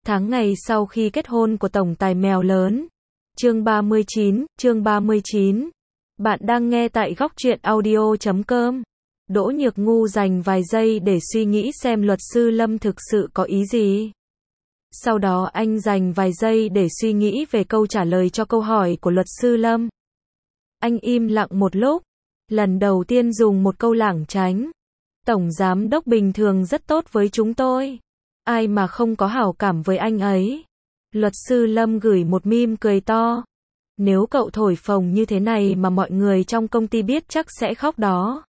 Tháng ngày sau khi kết hôn của tổng tài mèo lớn. Chương 39. Bạn đang nghe tại góc truyện audio.com. Đỗ Nhược Ngu dành vài giây để suy nghĩ xem luật sư Lâm thực sự có ý gì. Sau đó anh dành vài giây để suy nghĩ về câu trả lời cho câu hỏi của luật sư Lâm. Anh im lặng một lúc, lần đầu tiên dùng một câu lảng tránh. Tổng giám đốc bình thường rất tốt với chúng tôi. Ai mà không có hảo cảm với anh ấy. Luật sư Lâm gửi một meme cười to. Nếu cậu thổi phồng như thế này mà mọi người trong công ty biết chắc sẽ khóc đó.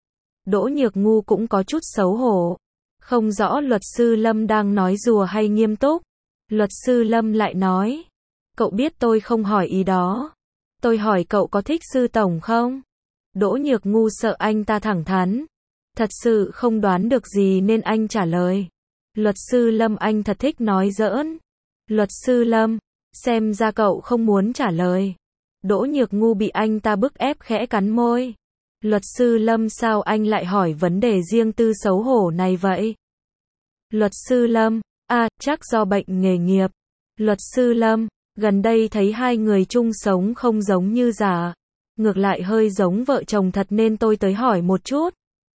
Đỗ Nhược Ngu cũng có chút xấu hổ. Không rõ luật sư Lâm đang nói đùa hay nghiêm túc. Luật sư Lâm lại nói. Cậu biết tôi không hỏi ý đó. Tôi hỏi cậu có thích sư tổng không? Đỗ Nhược Ngu sợ anh ta thẳng thắn. Thật sự không đoán được gì nên anh trả lời. Luật sư Lâm, anh thật thích nói giỡn. Luật sư Lâm, xem ra cậu không muốn trả lời. Đỗ Nhược Ngu bị anh ta bức ép khẽ cắn môi. Luật sư Lâm, sao anh lại hỏi vấn đề riêng tư xấu hổ này vậy? Luật sư Lâm, chắc do bệnh nghề nghiệp. Luật sư Lâm, gần đây thấy hai người chung sống không giống như giả. Ngược lại hơi giống vợ chồng thật nên tôi tới hỏi một chút.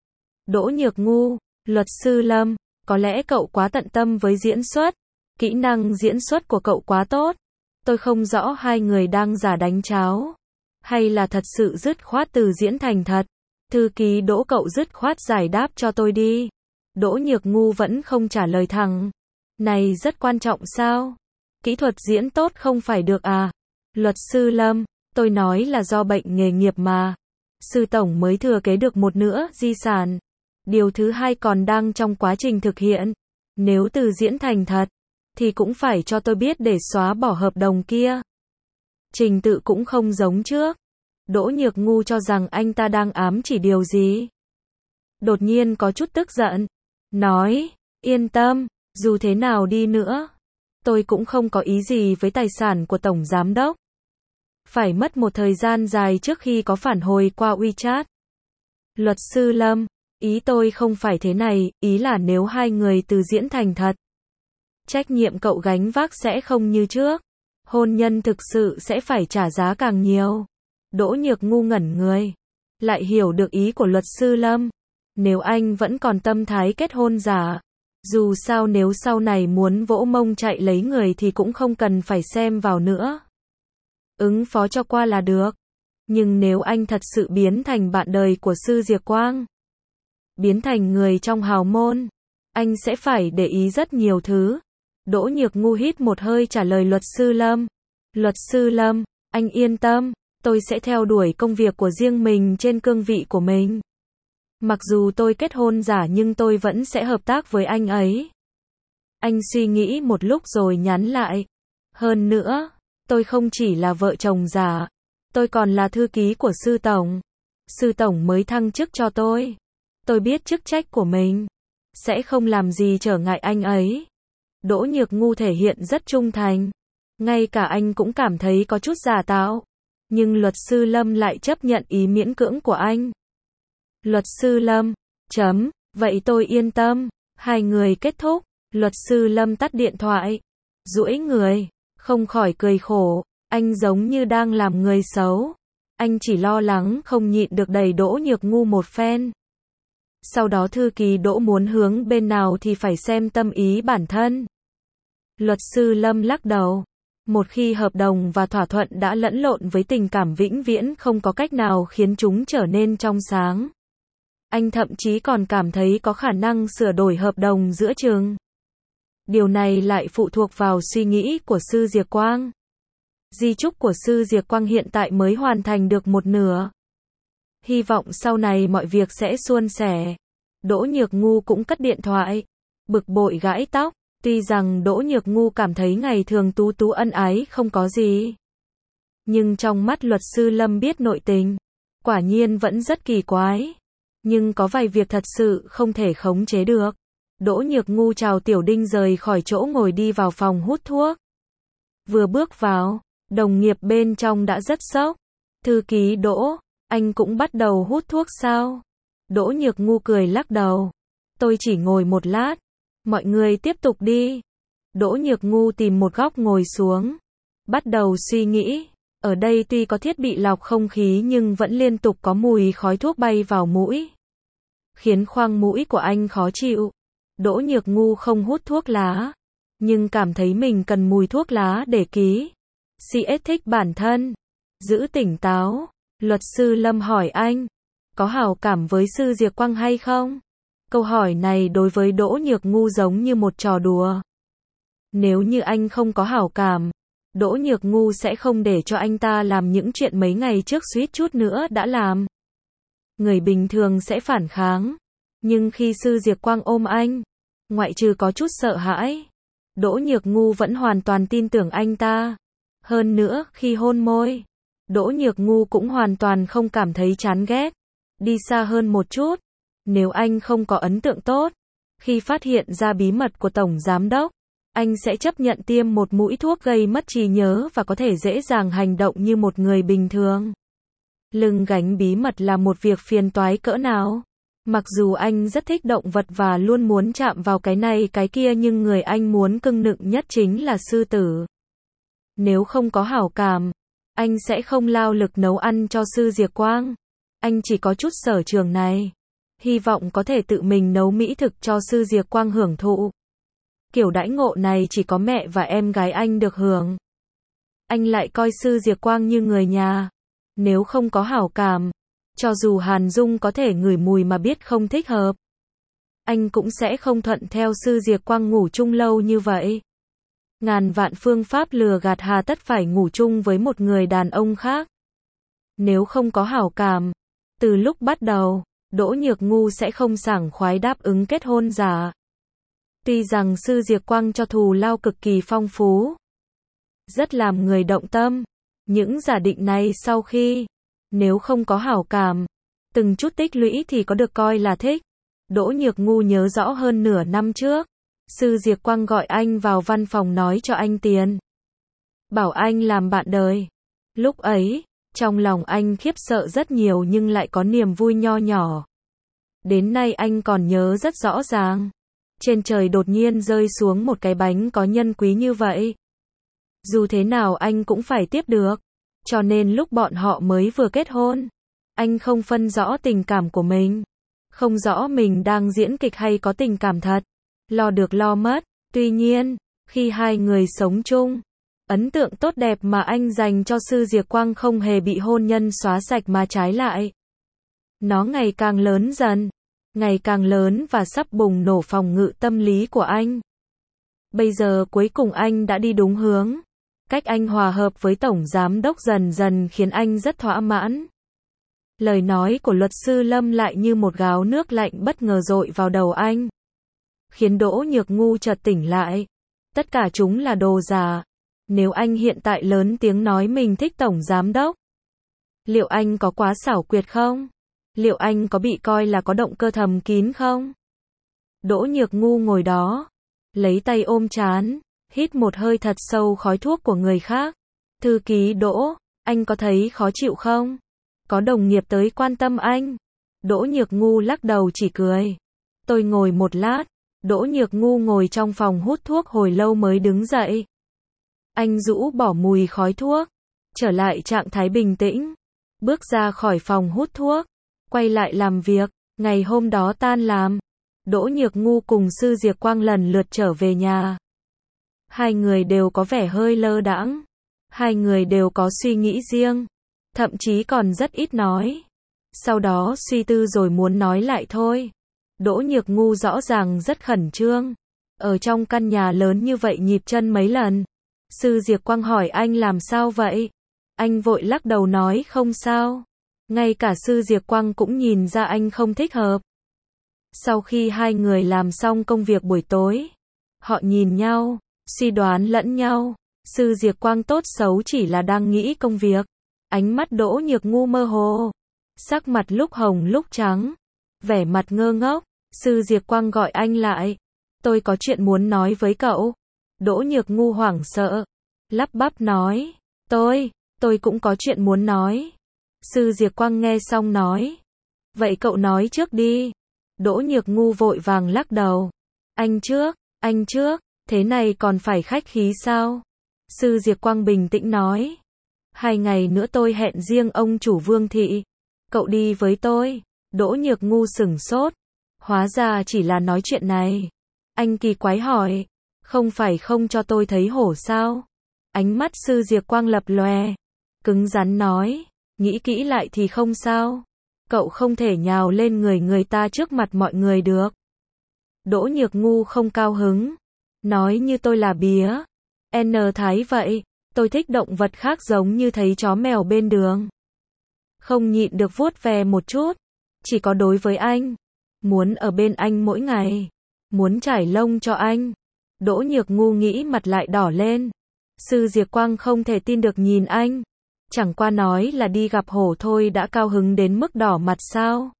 Đỗ Nhược Ngu, luật sư Lâm, có lẽ cậu quá tận tâm với diễn xuất. Kỹ năng diễn xuất của cậu quá tốt. Tôi không rõ hai người đang giả đánh cháo. Hay là thật sự dứt khoát từ diễn thành thật. Thư ký Đỗ, cậu dứt khoát giải đáp cho tôi đi. Đỗ Nhược Ngu vẫn không trả lời thẳng. Này rất quan trọng sao? Kỹ thuật diễn tốt không phải được à? Luật sư Lâm, tôi nói là do bệnh nghề nghiệp mà. Sư tổng mới thừa kế được một nửa di sản. Điều thứ hai còn đang trong quá trình thực hiện. Nếu từ diễn thành thật, thì cũng phải cho tôi biết để xóa bỏ hợp đồng kia. Trình tự cũng không giống trước. Đỗ Nhược Ngu cho rằng anh ta đang ám chỉ điều gì. Đột nhiên có chút tức giận. Nói, yên tâm, dù thế nào đi nữa, tôi cũng không có ý gì với tài sản của tổng giám đốc. Phải mất một thời gian dài trước khi có phản hồi qua WeChat. Luật sư Lâm, ý tôi không phải thế này, ý là nếu hai người từ diễn thành thật, trách nhiệm cậu gánh vác sẽ không như trước. Hôn nhân thực sự sẽ phải trả giá càng nhiều. Đỗ Nhược Ngu ngẩn người. Lại hiểu được ý của luật sư Lâm. Nếu anh vẫn còn tâm thái kết hôn giả, dù sao nếu sau này muốn vỗ mông chạy lấy người thì cũng không cần phải xem vào nữa. Ứng phó cho qua là được. Nhưng nếu anh thật sự biến thành bạn đời của sư Diệp Quang, biến thành người trong hào môn, anh sẽ phải để ý rất nhiều thứ. Đỗ Nhược Ngu hít một hơi trả lời luật sư Lâm. Luật sư Lâm, anh yên tâm, tôi sẽ theo đuổi công việc của riêng mình trên cương vị của mình. Mặc dù tôi kết hôn giả nhưng tôi vẫn sẽ hợp tác với anh ấy. Anh suy nghĩ một lúc rồi nhắn lại. Hơn nữa, tôi không chỉ là vợ chồng giả, tôi còn là thư ký của sư tổng. Sư tổng mới thăng chức cho tôi. Tôi biết chức trách của mình, sẽ không làm gì trở ngại anh ấy. Đỗ Nhược Ngu thể hiện rất trung thành. Ngay cả anh cũng cảm thấy có chút giả tạo. Nhưng luật sư Lâm lại chấp nhận ý miễn cưỡng của anh. Luật sư Lâm, vậy tôi yên tâm. Hai người kết thúc. Luật sư Lâm tắt điện thoại. Duỗi người, không khỏi cười khổ. Anh giống như đang làm người xấu. Anh chỉ lo lắng không nhịn được đẩy Đỗ Nhược Ngu một phen. Sau đó thư ký Đỗ muốn hướng bên nào thì phải xem tâm ý bản thân. Luật sư Lâm lắc đầu. Một khi hợp đồng và thỏa thuận đã lẫn lộn với tình cảm vĩnh viễn không có cách nào khiến chúng trở nên trong sáng. Anh thậm chí còn cảm thấy có khả năng sửa đổi hợp đồng giữa chừng. Điều này lại phụ thuộc vào suy nghĩ của sư Diệp Quang. Di chúc của sư Diệp Quang hiện tại mới hoàn thành được một nửa. Hy vọng sau này mọi việc sẽ suôn sẻ. Đỗ Nhược Ngu cũng cất điện thoại. Bực bội gãi tóc. Tuy rằng Đỗ Nhược Ngu cảm thấy ngày thường tú tú ân ái không có gì. Nhưng trong mắt luật sư Lâm biết nội tình. Quả nhiên vẫn rất kỳ quái. Nhưng có vài việc thật sự không thể khống chế được. Đỗ Nhược Ngu chào Tiểu Đinh rời khỏi chỗ ngồi đi vào phòng hút thuốc. Vừa bước vào, đồng nghiệp bên trong đã rất sốc. Thư ký Đỗ, anh cũng bắt đầu hút thuốc sao? Đỗ Nhược Ngu cười lắc đầu. Tôi chỉ ngồi một lát. Mọi người tiếp tục đi. Đỗ Nhược Ngu tìm một góc ngồi xuống. Bắt đầu suy nghĩ. Ở đây tuy có thiết bị lọc không khí nhưng vẫn liên tục có mùi khói thuốc bay vào mũi, khiến khoang mũi của anh khó chịu. Đỗ Nhược Ngu không hút thuốc lá, nhưng cảm thấy mình cần mùi thuốc lá để ký CS thích bản thân, giữ tỉnh táo. Luật sư Lâm hỏi anh, có hảo cảm với sư Diệp Quang hay không? Câu hỏi này đối với Đỗ Nhược Ngu giống như một trò đùa. Nếu như anh không có hảo cảm, Đỗ Nhược Ngu sẽ không để cho anh ta làm những chuyện mấy ngày trước suýt chút nữa đã làm. Người bình thường sẽ phản kháng, nhưng khi sư Diệp Quang ôm anh, ngoại trừ có chút sợ hãi, Đỗ Nhược Ngu vẫn hoàn toàn tin tưởng anh ta. Hơn nữa, khi hôn môi, Đỗ Nhược Ngu cũng hoàn toàn không cảm thấy chán ghét. Đi xa hơn một chút, nếu anh không có ấn tượng tốt, khi phát hiện ra bí mật của Tổng Giám Đốc, anh sẽ chấp nhận tiêm một mũi thuốc gây mất trí nhớ và có thể dễ dàng hành động như một người bình thường. Lưng gánh bí mật là một việc phiền toái cỡ nào. Mặc dù anh rất thích động vật và luôn muốn chạm vào cái này cái kia nhưng người anh muốn cưng nựng nhất chính là sư tử. Nếu không có hảo cảm, anh sẽ không lao lực nấu ăn cho sư Diệp Quang. Anh chỉ có chút sở trường này. Hy vọng có thể tự mình nấu mỹ thực cho sư Diệp Quang hưởng thụ. Kiểu đãi ngộ này chỉ có mẹ và em gái anh được hưởng. Anh lại coi sư Diệp Quang như người nhà. Nếu không có hảo cảm, cho dù Hàn Dung có thể ngửi mùi mà biết không thích hợp, anh cũng sẽ không thuận theo sư Diệp Quang ngủ chung lâu như vậy. Ngàn vạn phương pháp lừa gạt hà tất phải ngủ chung với một người đàn ông khác. Nếu không có hảo cảm, từ lúc bắt đầu, Đỗ Nhược Ngu sẽ không sảng khoái đáp ứng kết hôn giả. Tuy rằng sư Diệp Quang cho thù lao cực kỳ phong phú, rất làm người động tâm, những giả định này sau khi, nếu không có hảo cảm, từng chút tích lũy thì có được coi là thích. Đỗ Nhược Ngu nhớ rõ hơn nửa năm trước, sư Diệp Quang gọi anh vào văn phòng nói cho anh tiền, bảo anh làm bạn đời. Lúc ấy, trong lòng anh khiếp sợ rất nhiều nhưng lại có niềm vui nho nhỏ. Đến nay anh còn nhớ rất rõ ràng. Trên trời đột nhiên rơi xuống một cái bánh có nhân quý như vậy. Dù thế nào anh cũng phải tiếp được. Cho nên lúc bọn họ mới vừa kết hôn, anh không phân rõ tình cảm của mình. Không rõ mình đang diễn kịch hay có tình cảm thật. Lo được lo mất. Tuy nhiên, khi hai người sống chung, ấn tượng tốt đẹp mà anh dành cho sư Diệp Quang không hề bị hôn nhân xóa sạch mà trái lại. Nó ngày càng lớn dần. Ngày càng lớn và sắp bùng nổ phòng ngự tâm lý của anh. Bây giờ cuối cùng anh đã đi đúng hướng. Cách anh hòa hợp với Tổng Giám Đốc dần dần khiến anh rất thỏa mãn. Lời nói của luật sư Lâm lại như một gáo nước lạnh bất ngờ dội vào đầu anh, khiến Đỗ Nhược Ngu chợt tỉnh lại. Tất cả chúng là đồ giả. Nếu anh hiện tại lớn tiếng nói mình thích Tổng Giám Đốc, liệu anh có quá xảo quyệt không? Liệu anh có bị coi là có động cơ thầm kín không? Đỗ Nhược Ngu ngồi đó, lấy tay ôm trán, hít một hơi thật sâu khói thuốc của người khác. Thư ký Đỗ, anh có thấy khó chịu không? Có đồng nghiệp tới quan tâm anh. Đỗ Nhược Ngu lắc đầu chỉ cười. Tôi ngồi một lát. Đỗ Nhược Ngu ngồi trong phòng hút thuốc hồi lâu mới đứng dậy. Anh rũ bỏ mùi khói thuốc, trở lại trạng thái bình tĩnh, bước ra khỏi phòng hút thuốc, quay lại làm việc. Ngày hôm đó tan làm, Đỗ Nhược Ngu cùng sư Diệp Quang lần lượt trở về nhà. Hai người đều có vẻ hơi lơ đãng. Hai người đều có suy nghĩ riêng, thậm chí còn rất ít nói. Sau đó suy tư rồi muốn nói lại thôi. Đỗ Nhược Ngu rõ ràng rất khẩn trương. Ở trong căn nhà lớn như vậy nhịp chân mấy lần. Sư Diệp Quang hỏi anh làm sao vậy? Anh vội lắc đầu nói không sao. Ngay cả sư Diệp Quang cũng nhìn ra anh không thích hợp. Sau khi hai người làm xong công việc buổi tối, họ nhìn nhau, suy đoán lẫn nhau. Sư Diệp Quang tốt xấu chỉ là đang nghĩ công việc. Ánh mắt Đỗ Nhược Ngu mơ hồ, sắc mặt lúc hồng lúc trắng, vẻ mặt ngơ ngốc. Sư Diệp Quang gọi anh lại. Tôi có chuyện muốn nói với cậu. Đỗ Nhược Ngu hoảng sợ, lắp bắp nói. Tôi cũng có chuyện muốn nói. Sư Diệp Quang nghe xong nói. Vậy cậu nói trước đi. Đỗ Nhược Ngu vội vàng lắc đầu. Anh trước. Thế này còn phải khách khí sao? Sư Diệp Quang bình tĩnh nói. 2 ngày nữa tôi hẹn riêng ông chủ Vương Thị. Cậu đi với tôi. Đỗ Nhược Ngu sửng sốt. Hóa ra chỉ là nói chuyện này. Anh kỳ quái hỏi. Không phải không cho tôi thấy hổ sao? Ánh mắt sư Diệp Quang lập lòe. Cứng rắn nói. Nghĩ kỹ lại thì không sao. Cậu không thể nhào lên người ta trước mặt mọi người được. Đỗ Nhược Ngu không cao hứng. Nói như tôi là bía. N Thái vậy. Tôi thích động vật khác giống như thấy chó mèo bên đường. Không nhịn được vuốt ve một chút. Chỉ có đối với anh. Muốn ở bên anh mỗi ngày. Muốn trải lông cho anh. Đỗ Nhược Ngu nghĩ mặt lại đỏ lên. Sư Diệp Quang không thể tin được nhìn anh. Chẳng qua nói là đi gặp hổ thôi đã cao hứng đến mức đỏ mặt sao?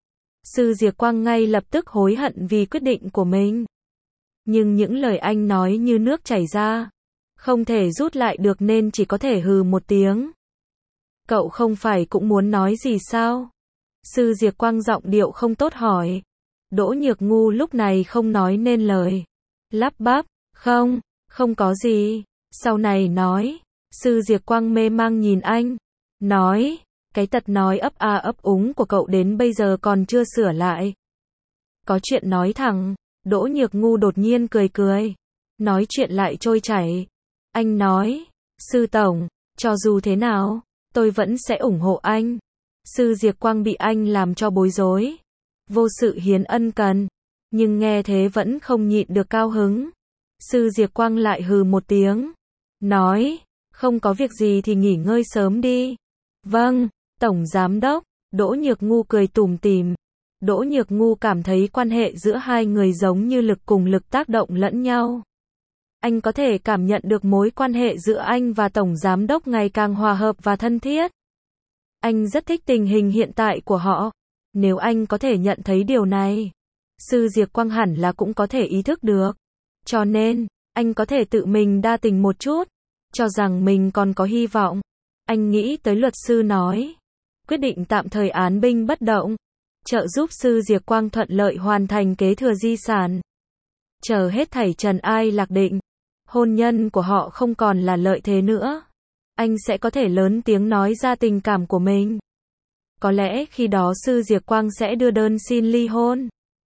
Sư Diệp Quang ngay lập tức hối hận vì quyết định của mình. Nhưng những lời anh nói như nước chảy ra. Không thể rút lại được nên chỉ có thể hừ một tiếng. Cậu không phải cũng muốn nói gì sao? Sư Diệp Quang giọng điệu không tốt hỏi. Đỗ Nhược Ngu lúc này không nói nên lời. Lắp bắp, không có gì. Sau này nói. Sư Diệp Quang mê mang nhìn anh. Nói, cái tật nói ấp a ấp úng của cậu đến bây giờ còn chưa sửa lại. Có chuyện nói thẳng. Đỗ Nhược Ngu đột nhiên cười. Nói chuyện lại trôi chảy. Anh nói, sư tổng, cho dù thế nào, tôi vẫn sẽ ủng hộ anh. Sư Diệp Quang bị anh làm cho bối rối. Vô sự hiến ân cần. Nhưng nghe thế vẫn không nhịn được cao hứng. Sư Diệp Quang lại hừ một tiếng. Nói, không có việc gì thì nghỉ ngơi sớm đi. Vâng, Tổng Giám Đốc. Đỗ Nhược Ngu cười tủm tỉm. Đỗ Nhược Ngu cảm thấy quan hệ giữa hai người giống như lực cùng lực tác động lẫn nhau. Anh có thể cảm nhận được mối quan hệ giữa anh và Tổng Giám Đốc ngày càng hòa hợp và thân thiết. Anh rất thích tình hình hiện tại của họ. Nếu anh có thể nhận thấy điều này, sư Diệp Quang hẳn là cũng có thể ý thức được. Cho nên, anh có thể tự mình đa tình một chút, cho rằng mình còn có hy vọng. Anh nghĩ tới luật sư nói, quyết định tạm thời án binh bất động, trợ giúp sư Diệp Quang thuận lợi hoàn thành kế thừa di sản. Chờ hết thảy trần ai lạc định, hôn nhân của họ không còn là lợi thế nữa. Anh sẽ có thể lớn tiếng nói ra tình cảm của mình. Có lẽ khi đó sư Diệp Quang sẽ đưa đơn xin ly hôn.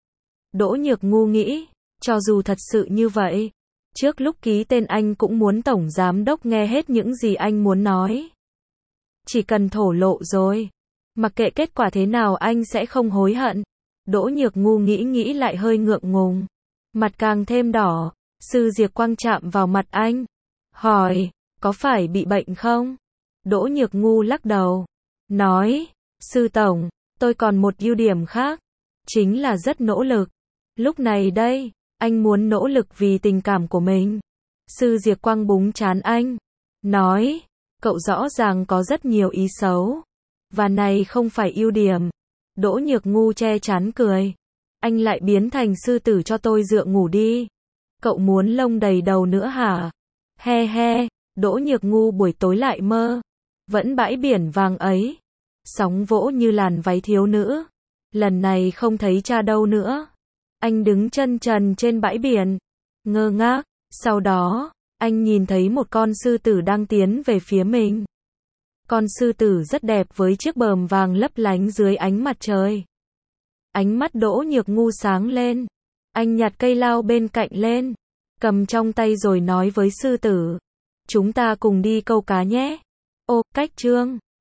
Đỗ Nhược Ngu nghĩ, cho dù thật sự như vậy, trước lúc ký tên anh cũng muốn Tổng Giám Đốc nghe hết những gì anh muốn nói. Chỉ cần thổ lộ rồi, mặc kệ kết quả thế nào anh sẽ không hối hận. Đỗ Nhược Ngu nghĩ lại hơi ngượng ngùng. Mặt càng thêm đỏ, sư Diệp Quang chạm vào mặt anh. Hỏi, có phải bị bệnh không? Đỗ Nhược Ngu lắc đầu. Nói, sư tổng, tôi còn một ưu điểm khác. Chính là rất nỗ lực. Lúc này đây, anh muốn nỗ lực vì tình cảm của mình. Sư Diệp Quang búng trán anh. Nói, cậu rõ ràng có rất nhiều ý xấu. Và này không phải ưu điểm. Đỗ Nhược Ngu che trán cười. Anh lại biến thành sư tử cho tôi dựa ngủ đi. Cậu muốn lông đầy đầu nữa hả? He he, Đỗ Nhược Ngu buổi tối lại mơ. Vẫn bãi biển vàng ấy. Sóng vỗ như làn váy thiếu nữ. Lần này không thấy cha đâu nữa. Anh đứng chân trần trên bãi biển. Ngơ ngác. Sau đó, anh nhìn thấy một con sư tử đang tiến về phía mình. Con sư tử rất đẹp với chiếc bờm vàng lấp lánh dưới ánh mặt trời. Ánh mắt Đỗ Nhược Ngu sáng lên. Anh nhặt cây lao bên cạnh lên, cầm trong tay rồi nói với sư tử. Chúng ta cùng đi câu cá nhé. Ô, cách chương.